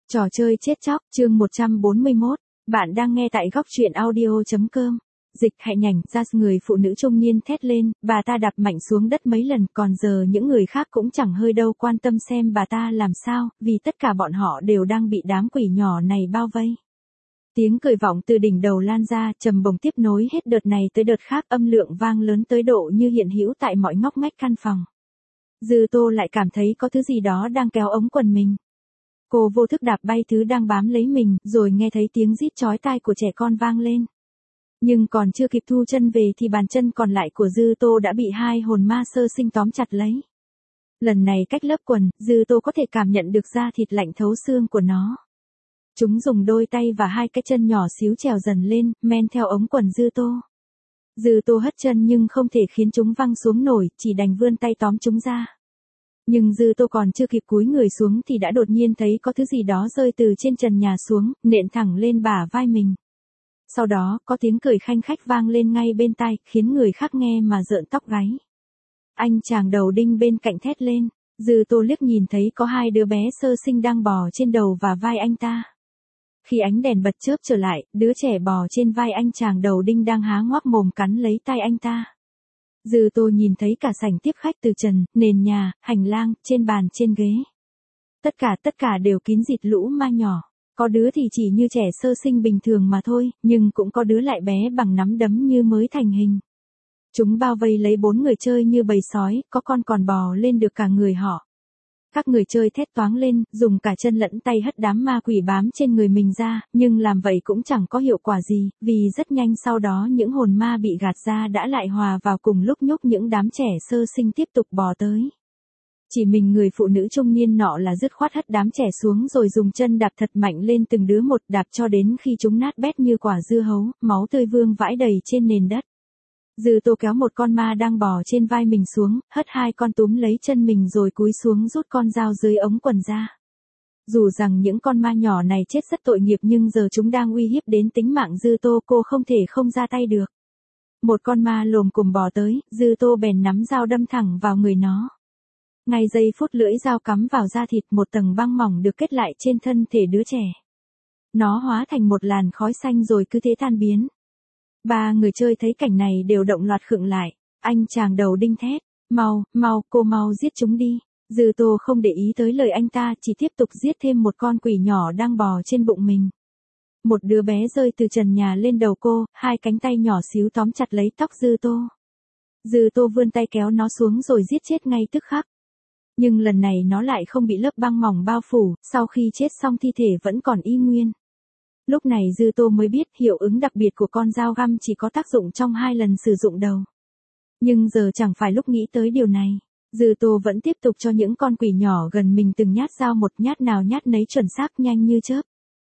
Trò chơi chết chóc, chương 141. Bạn đang nghe tại góc truyện audio.com. Dịch hại nhảnh ra, người phụ nữ trung niên thét lên, bà ta đạp mạnh xuống đất mấy lần, còn giờ những người khác cũng chẳng hơi đâu quan tâm xem bà ta làm sao, vì tất cả bọn họ đều đang bị đám quỷ nhỏ này bao vây. Tiếng cười vọng từ đỉnh đầu lan ra, trầm bổng tiếp nối hết đợt này tới đợt khác, âm lượng vang lớn tới độ như hiện hữu tại mọi ngóc ngách căn phòng. Dư Tô lại cảm thấy có thứ gì đó đang kéo ống quần mình. Cô vô thức đạp bay thứ đang bám lấy mình, rồi nghe thấy tiếng rít chói tai của trẻ con vang lên. Nhưng còn chưa kịp thu chân về thì bàn chân còn lại của Dư Tô đã bị hai hồn ma sơ sinh tóm chặt lấy. Lần này cách lớp quần, Dư Tô có thể cảm nhận được da thịt lạnh thấu xương của nó. Chúng dùng đôi tay và hai cái chân nhỏ xíu trèo dần lên, men theo ống quần Dư Tô. Dư Tô hất chân nhưng không thể khiến chúng văng xuống nổi, chỉ đành vươn tay tóm chúng ra. Nhưng Dư Tô còn chưa kịp cúi người xuống thì đã đột nhiên thấy có thứ gì đó rơi từ trên trần nhà xuống, nện thẳng lên bả vai mình. Sau đó, có tiếng cười khanh khách vang lên ngay bên tai, khiến người khác nghe mà rợn tóc gáy. Anh chàng đầu đinh bên cạnh thét lên, Dư Tô liếc nhìn thấy có hai đứa bé sơ sinh đang bò trên đầu và vai anh ta. Khi ánh đèn bật chớp trở lại, đứa trẻ bò trên vai anh chàng đầu đinh đang há ngoác mồm cắn lấy tay anh ta. Dư Tô nhìn thấy cả sảnh tiếp khách từ trần, nền nhà, hành lang, trên bàn, trên ghế. Tất cả đều kín dịt lũ ma nhỏ. Có đứa thì chỉ như trẻ sơ sinh bình thường mà thôi, nhưng cũng có đứa lại bé bằng nắm đấm như mới thành hình. Chúng bao vây lấy 4 người chơi như bầy sói, có con còn bò lên được cả người họ. Các người chơi thét toáng lên, dùng cả chân lẫn tay hất đám ma quỷ bám trên người mình ra, nhưng làm vậy cũng chẳng có hiệu quả gì, vì rất nhanh sau đó những hồn ma bị gạt ra đã lại hòa vào cùng lúc nhúc những đám trẻ sơ sinh tiếp tục bò tới. Chỉ mình người phụ nữ trung niên nọ là dứt khoát hất đám trẻ xuống rồi dùng chân đạp thật mạnh lên từng đứa một, đạp cho đến khi chúng nát bét như quả dưa hấu, máu tươi vương vãi đầy trên nền đất. Dư Tô kéo một con ma đang bò trên vai mình xuống, hất hai con túm lấy chân mình rồi cúi xuống rút con dao dưới ống quần ra. Dù rằng những con ma nhỏ này chết rất tội nghiệp nhưng giờ chúng đang uy hiếp đến tính mạng Dư Tô, cô không thể không ra tay được. Một con ma lồm cồm bò tới, Dư Tô bèn nắm dao đâm thẳng vào người nó. Ngay giây phút lưỡi dao cắm vào da thịt, một tầng băng mỏng được kết lại trên thân thể đứa trẻ. Nó hóa thành một làn khói xanh rồi cứ thế tan biến. 3 người chơi thấy cảnh này đều động loạt khựng lại. Anh chàng đầu đinh thét, cô mau giết chúng đi. Dư Tô không để ý tới lời anh ta, chỉ tiếp tục giết thêm một con quỷ nhỏ đang bò trên bụng mình. Một đứa bé rơi từ trần nhà lên đầu cô, hai cánh tay nhỏ xíu tóm chặt lấy tóc Dư Tô. Dư Tô vươn tay kéo nó xuống rồi giết chết ngay tức khắc. Nhưng lần này nó lại không bị lớp băng mỏng bao phủ, sau khi chết xong thi thể vẫn còn y nguyên. Lúc này Dư Tô mới biết hiệu ứng đặc biệt của con dao găm chỉ có tác dụng trong 2 lần sử dụng đầu. Nhưng giờ chẳng phải lúc nghĩ tới điều này. Dư Tô vẫn tiếp tục cho những con quỷ nhỏ gần mình từng nhát dao, một nhát nào nhát nấy chuẩn xác nhanh như chớp.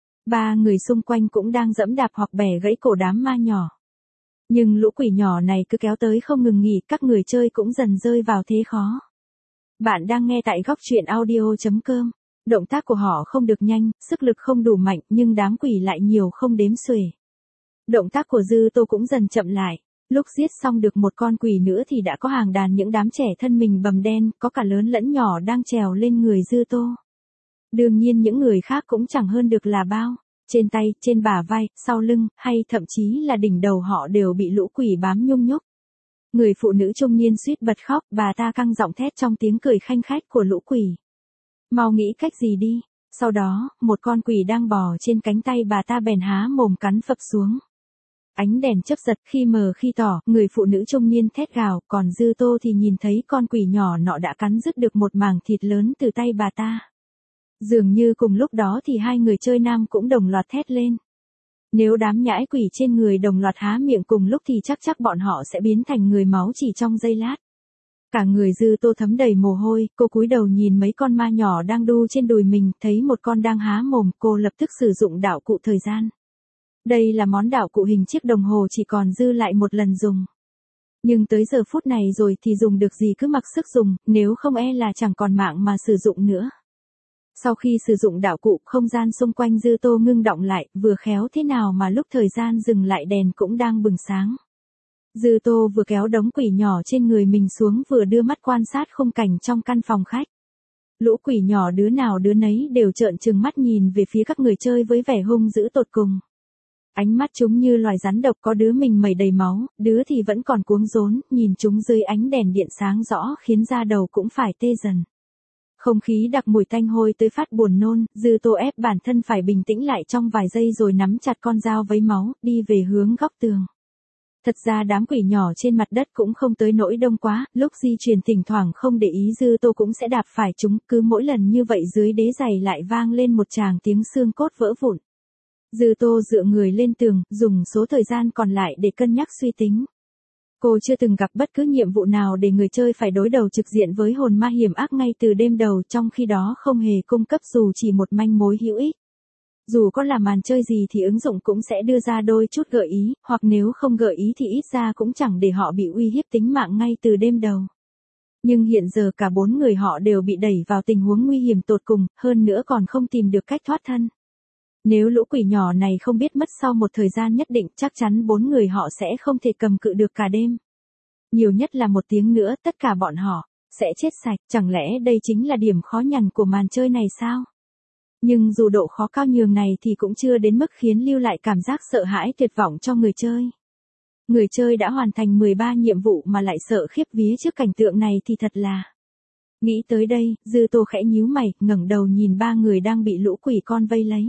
3 người xung quanh cũng đang giẫm đạp hoặc bẻ gãy cổ đám ma nhỏ. Nhưng lũ quỷ nhỏ này cứ kéo tới không ngừng nghỉ, các người chơi cũng dần rơi vào thế khó. Bạn đang nghe tại góc truyện audio.com. Động tác của họ không được nhanh, sức lực không đủ mạnh, nhưng đám quỷ lại nhiều không đếm xuể. Động tác của Dư Tô cũng dần chậm lại. Lúc giết xong được một con quỷ nữa thì đã có hàng đàn những đám trẻ thân mình bầm đen, có cả lớn lẫn nhỏ đang trèo lên người Dư Tô. Đương nhiên những người khác cũng chẳng hơn được là bao. Trên tay, trên bả vai, sau lưng, hay thậm chí là đỉnh đầu họ đều bị lũ quỷ bám nhung nhúc. Người phụ nữ trung niên suýt bật khóc, bà ta căng giọng thét trong tiếng cười khanh khách của lũ quỷ. Mau nghĩ cách gì đi. Sau đó, một con quỷ đang bò trên cánh tay bà ta bèn há mồm cắn phập xuống. Ánh đèn chớp giật, khi mờ khi tỏ, người phụ nữ trung niên thét gào, còn Dư Tô thì nhìn thấy con quỷ nhỏ nọ đã cắn rứt được một mảng thịt lớn từ tay bà ta. Dường như cùng lúc đó thì hai người chơi nam cũng đồng loạt thét lên. Nếu đám nhãi quỷ trên người đồng loạt há miệng cùng lúc thì chắc bọn họ sẽ biến thành người máu chỉ trong giây lát. Cả người Dư Tô thấm đầy mồ hôi, cô cúi đầu nhìn mấy con ma nhỏ đang đu trên đùi mình, thấy một con đang há mồm, cô lập tức sử dụng đạo cụ thời gian. Đây là món đạo cụ hình chiếc đồng hồ chỉ còn dư lại một lần dùng. Nhưng tới giờ phút này rồi thì dùng được gì cứ mặc sức dùng, nếu không e là chẳng còn mạng mà sử dụng nữa. Sau khi sử dụng đạo cụ, không gian xung quanh Dư Tô ngưng đọng lại, vừa khéo thế nào mà lúc thời gian dừng lại đèn cũng đang bừng sáng. Dư Tô vừa kéo đống quỷ nhỏ trên người mình xuống vừa đưa mắt quan sát khung cảnh trong căn phòng khách. Lũ quỷ nhỏ đứa nào đứa nấy đều trợn trừng mắt nhìn về phía các người chơi với vẻ hung dữ tột cùng. Ánh mắt chúng như loài rắn độc, có đứa mình mẩy đầy máu, đứa thì vẫn còn cuống rốn, nhìn chúng dưới ánh đèn điện sáng rõ khiến da đầu cũng phải tê dần. Không khí đặc mùi tanh hôi tới phát buồn nôn, Dư Tô ép bản thân phải bình tĩnh lại trong vài giây rồi nắm chặt con dao vấy máu, đi về hướng góc tường. Thật ra đám quỷ nhỏ trên mặt đất cũng không tới nỗi đông quá, lúc di chuyển thỉnh thoảng không để ý Dư Tô cũng sẽ đạp phải chúng, cứ mỗi lần như vậy dưới đế giày lại vang lên một tràng tiếng xương cốt vỡ vụn. Dư Tô dựa người lên tường, dùng số thời gian còn lại để cân nhắc suy tính. Cô chưa từng gặp bất cứ nhiệm vụ nào để người chơi phải đối đầu trực diện với hồn ma hiểm ác ngay từ đêm đầu, trong khi đó không hề cung cấp dù chỉ một manh mối hữu ích. Dù có là màn chơi gì thì ứng dụng cũng sẽ đưa ra đôi chút gợi ý, hoặc nếu không gợi ý thì ít ra cũng chẳng để họ bị uy hiếp tính mạng ngay từ đêm đầu. Nhưng hiện giờ cả 4 người họ đều bị đẩy vào tình huống nguy hiểm tột cùng, hơn nữa còn không tìm được cách thoát thân. Nếu lũ quỷ nhỏ này không biết mất sau một thời gian nhất định, chắc chắn 4 người họ sẽ không thể cầm cự được cả đêm. Nhiều nhất là 1 tiếng nữa tất cả bọn họ sẽ chết sạch, chẳng lẽ đây chính là điểm khó nhằn của màn chơi này sao? Nhưng dù độ khó cao nhường này thì cũng chưa đến mức khiến lưu lại cảm giác sợ hãi tuyệt vọng cho người chơi. Người chơi đã hoàn thành 13 nhiệm vụ mà lại sợ khiếp vía trước cảnh tượng này thì thật là... Nghĩ tới đây, Dư Tô khẽ nhíu mày, ngẩng đầu nhìn 3 người đang bị lũ quỷ con vây lấy.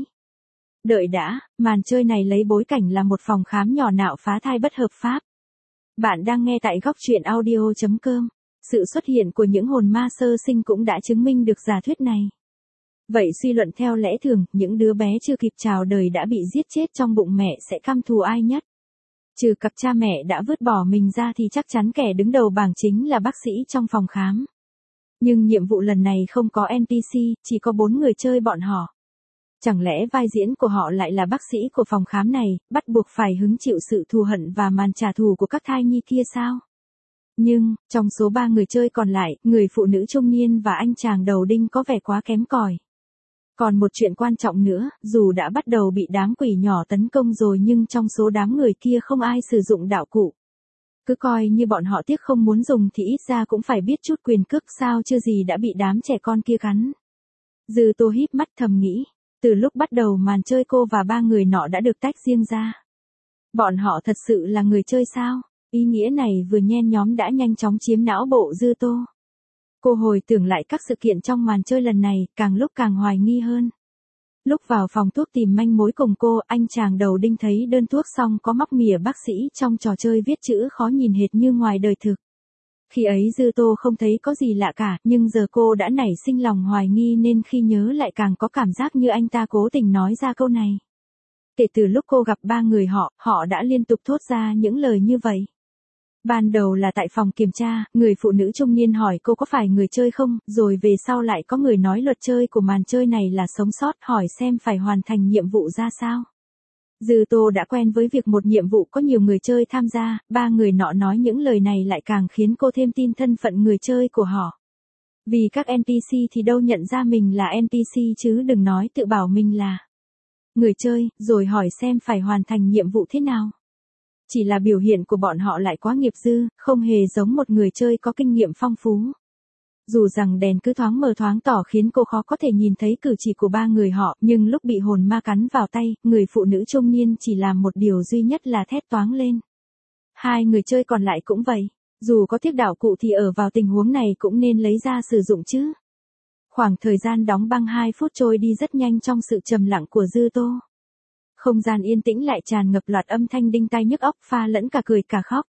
Đợi đã, màn chơi này lấy bối cảnh là một phòng khám nhỏ nạo phá thai bất hợp pháp. Bạn đang nghe tại góc truyện audio.com. Sự xuất hiện của những hồn ma sơ sinh cũng đã chứng minh được giả thuyết này. Vậy suy luận theo lẽ thường, những đứa bé chưa kịp chào đời đã bị giết chết trong bụng mẹ sẽ căm thù ai nhất? Trừ cặp cha mẹ đã vứt bỏ mình ra thì chắc chắn kẻ đứng đầu bảng chính là bác sĩ trong phòng khám. Nhưng nhiệm vụ lần này không có NPC, chỉ có 4 người chơi bọn họ. Chẳng lẽ vai diễn của họ lại là bác sĩ của phòng khám này, bắt buộc phải hứng chịu sự thù hận và màn trả thù của các thai nhi kia sao? Nhưng, trong số 3 người chơi còn lại, người phụ nữ trung niên và anh chàng đầu đinh có vẻ quá kém cỏi. Còn một chuyện quan trọng nữa, dù đã bắt đầu bị đám quỷ nhỏ tấn công rồi nhưng trong số đám người kia không ai sử dụng đạo cụ. Cứ coi như bọn họ tiếc không muốn dùng thì ít ra cũng phải biết chút quyền cước sao chưa gì đã bị đám trẻ con kia cắn. Dư Tô híp mắt thầm nghĩ, từ lúc bắt đầu màn chơi cô và 3 người nọ đã được tách riêng ra. Bọn họ thật sự là người chơi sao? Ý nghĩa này vừa nhen nhóm đã nhanh chóng chiếm não bộ Dư Tô. Cô hồi tưởng lại các sự kiện trong màn chơi lần này, càng lúc càng hoài nghi hơn. Lúc vào phòng thuốc tìm manh mối cùng cô, anh chàng đầu đinh thấy đơn thuốc xong có móc mỉa bác sĩ trong trò chơi viết chữ khó nhìn hệt như ngoài đời thực. Khi ấy Dư Tô không thấy có gì lạ cả, nhưng giờ cô đã nảy sinh lòng hoài nghi nên khi nhớ lại càng có cảm giác như anh ta cố tình nói ra câu này. Kể từ lúc cô gặp 3 người họ đã liên tục thốt ra những lời như vậy. Ban đầu là tại phòng kiểm tra, người phụ nữ trung niên hỏi cô có phải người chơi không, rồi về sau lại có người nói luật chơi của màn chơi này là sống sót, hỏi xem phải hoàn thành nhiệm vụ ra sao. Dư Tô đã quen với việc một nhiệm vụ có nhiều người chơi tham gia, 3 người nọ nói những lời này lại càng khiến cô thêm tin thân phận người chơi của họ. Vì các NPC thì đâu nhận ra mình là NPC chứ đừng nói tự bảo mình là người chơi, rồi hỏi xem phải hoàn thành nhiệm vụ thế nào. Chỉ là biểu hiện của bọn họ lại quá nghiệp dư, không hề giống một người chơi có kinh nghiệm phong phú. Dù rằng đèn cứ thoáng mờ thoáng tỏ khiến cô khó có thể nhìn thấy cử chỉ của 3 người họ, nhưng lúc bị hồn ma cắn vào tay, người phụ nữ trung niên chỉ làm một điều duy nhất là thét toáng lên. 2 người chơi còn lại cũng vậy, dù có thiết đạo cụ thì ở vào tình huống này cũng nên lấy ra sử dụng chứ. Khoảng thời gian đóng băng 2 phút trôi đi rất nhanh trong sự trầm lặng của Dư Tô. Không gian yên tĩnh lại tràn ngập loạt âm thanh đinh tai nhức óc pha lẫn cả cười cả khóc.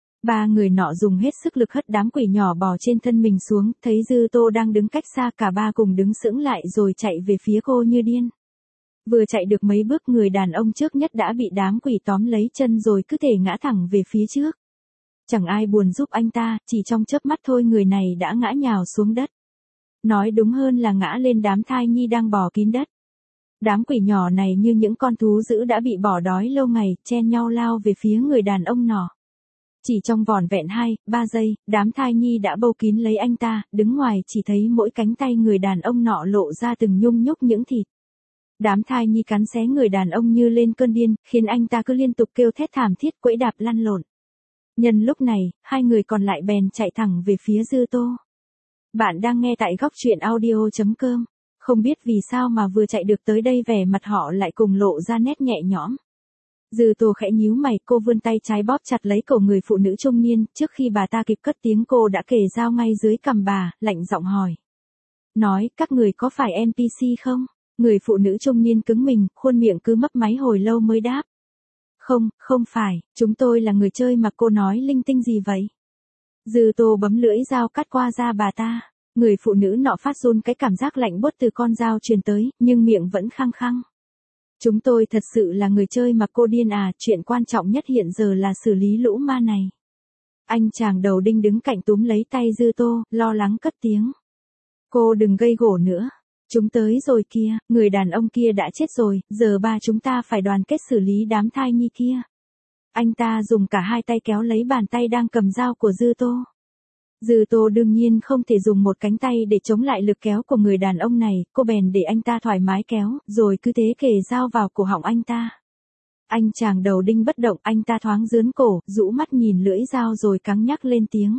3 người nọ dùng hết sức lực hất đám quỷ nhỏ bò trên thân mình xuống, thấy Dư Tô đang đứng cách xa cả 3 cùng đứng sững lại rồi chạy về phía cô như điên. Vừa chạy được mấy bước người đàn ông trước nhất đã bị đám quỷ tóm lấy chân rồi cứ thể ngã thẳng về phía trước. Chẳng ai buồn giúp anh ta, chỉ trong chớp mắt thôi người này đã ngã nhào xuống đất. Nói đúng hơn là ngã lên đám thai nhi đang bò kín đất. Đám quỷ nhỏ này như những con thú dữ đã bị bỏ đói lâu ngày, chen nhau lao về phía người đàn ông nọ. Chỉ trong vỏn vẹn 2-3 giây, đám thai nhi đã bâu kín lấy anh ta, đứng ngoài chỉ thấy mỗi cánh tay người đàn ông nọ lộ ra từng nhung nhúc những thịt. Đám thai nhi cắn xé người đàn ông như lên cơn điên, khiến anh ta cứ liên tục kêu thét thảm thiết quẫy đạp lăn lộn. Nhân lúc này, 2 người còn lại bèn chạy thẳng về phía Dư Tô. Bạn đang nghe tại góc truyện audio.com. Không biết vì sao mà vừa chạy được tới đây vẻ mặt họ lại cùng lộ ra nét nhẹ nhõm. Dư Tô khẽ nhíu mày, cô vươn tay trái bóp chặt lấy cổ người phụ nữ trung niên, trước khi bà ta kịp cất tiếng cô đã kề dao ngay dưới cằm bà, lạnh giọng hỏi. Nói, các người có phải NPC không? Người phụ nữ trung niên cứng mình, khuôn miệng cứ mấp máy hồi lâu mới đáp. Không, không phải, chúng tôi là người chơi mà cô nói linh tinh gì vậy? Dư Tô bấm lưỡi dao cắt qua da bà ta. Người phụ nữ nọ phát run, cái cảm giác lạnh buốt từ con dao truyền tới, nhưng miệng vẫn khăng khăng. Chúng tôi thật sự là người chơi mà cô điên à, chuyện quan trọng nhất hiện giờ là xử lý lũ ma này. Anh chàng đầu đinh đứng cạnh túm lấy tay Dư Tô, lo lắng cất tiếng. Cô đừng gây gổ nữa. Chúng tới rồi kia, người đàn ông kia đã chết rồi, giờ ba chúng ta phải đoàn kết xử lý đám thai nhi kia. Anh ta dùng cả hai tay kéo lấy bàn tay đang cầm dao của Dư Tô. Dư Tô đương nhiên không thể dùng một cánh tay để chống lại lực kéo của người đàn ông này, cô bèn để anh ta thoải mái kéo, rồi cứ thế kề dao vào cổ họng anh ta. Anh chàng đầu đinh bất động, anh ta thoáng rướn cổ, rũ mắt nhìn lưỡi dao rồi cắn nhắc lên tiếng.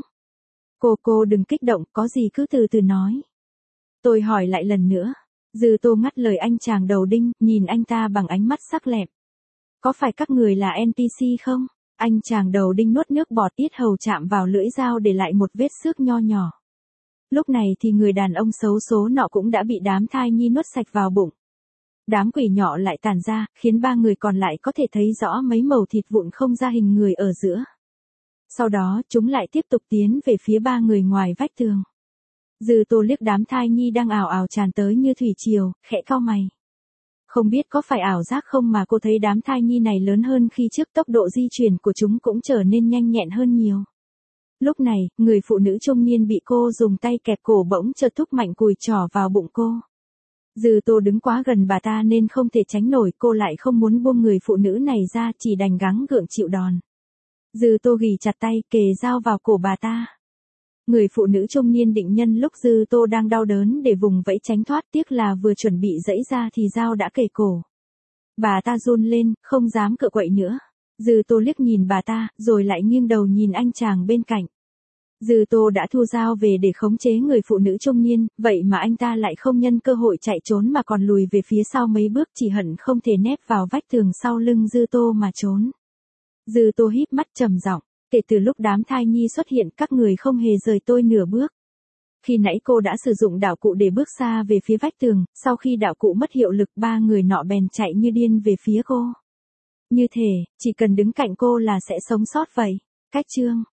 Cô đừng kích động, có gì cứ từ từ nói. Tôi hỏi lại lần nữa. Dư Tô ngắt lời anh chàng đầu đinh, nhìn anh ta bằng ánh mắt sắc lẹm. Có phải các người là NPC không? Anh chàng đầu đinh nuốt nước bọt, yết hầu chạm vào lưỡi dao để lại một vết xước nho nhỏ. Lúc này thì người đàn ông xấu số nọ cũng đã bị đám thai nhi nuốt sạch vào bụng. Đám quỷ nhỏ lại tàn ra, khiến ba người còn lại có thể thấy rõ mấy mẩu thịt vụn không ra hình người ở giữa. Sau đó, chúng lại tiếp tục tiến về phía ba người ngoài vách tường. Dư Tô liếc đám thai nhi đang ào ào tràn tới như thủy triều, khẽ cau mày. Không biết có phải ảo giác không mà cô thấy đám thai nhi này lớn hơn khi trước, tốc độ di chuyển của chúng cũng trở nên nhanh nhẹn hơn nhiều. Lúc này, người phụ nữ trung niên bị cô dùng tay kẹp cổ bỗng chợt thúc mạnh cùi trỏ vào bụng cô. Dư Tô đứng quá gần bà ta nên không thể tránh nổi, cô lại không muốn buông người phụ nữ này ra, chỉ đành gắng gượng chịu đòn. Dư Tô ghì chặt tay, kề dao vào cổ bà ta. Người phụ nữ trung niên định nhân lúc Dư Tô đang đau đớn để vùng vẫy tránh thoát, tiếc là vừa chuẩn bị giãy ra thì dao đã kề cổ. Bà ta run lên, không dám cựa quậy nữa. Dư Tô liếc nhìn bà ta, rồi lại nghiêng đầu nhìn anh chàng bên cạnh. Dư Tô đã thu dao về để khống chế người phụ nữ trung niên, vậy mà anh ta lại không nhân cơ hội chạy trốn mà còn lùi về phía sau mấy bước, chỉ hận không thể nép vào vách tường sau lưng Dư Tô mà trốn. Dư Tô híp mắt trầm giọng. Kể từ lúc đám thai nhi xuất hiện, các người không hề rời tôi nửa bước. Khi nãy cô đã sử dụng đạo cụ để bước xa về phía vách tường, sau khi đạo cụ mất hiệu lực ba người nọ bèn chạy như điên về phía cô. Như thể, chỉ cần đứng cạnh cô là sẽ sống sót vậy. Cách chương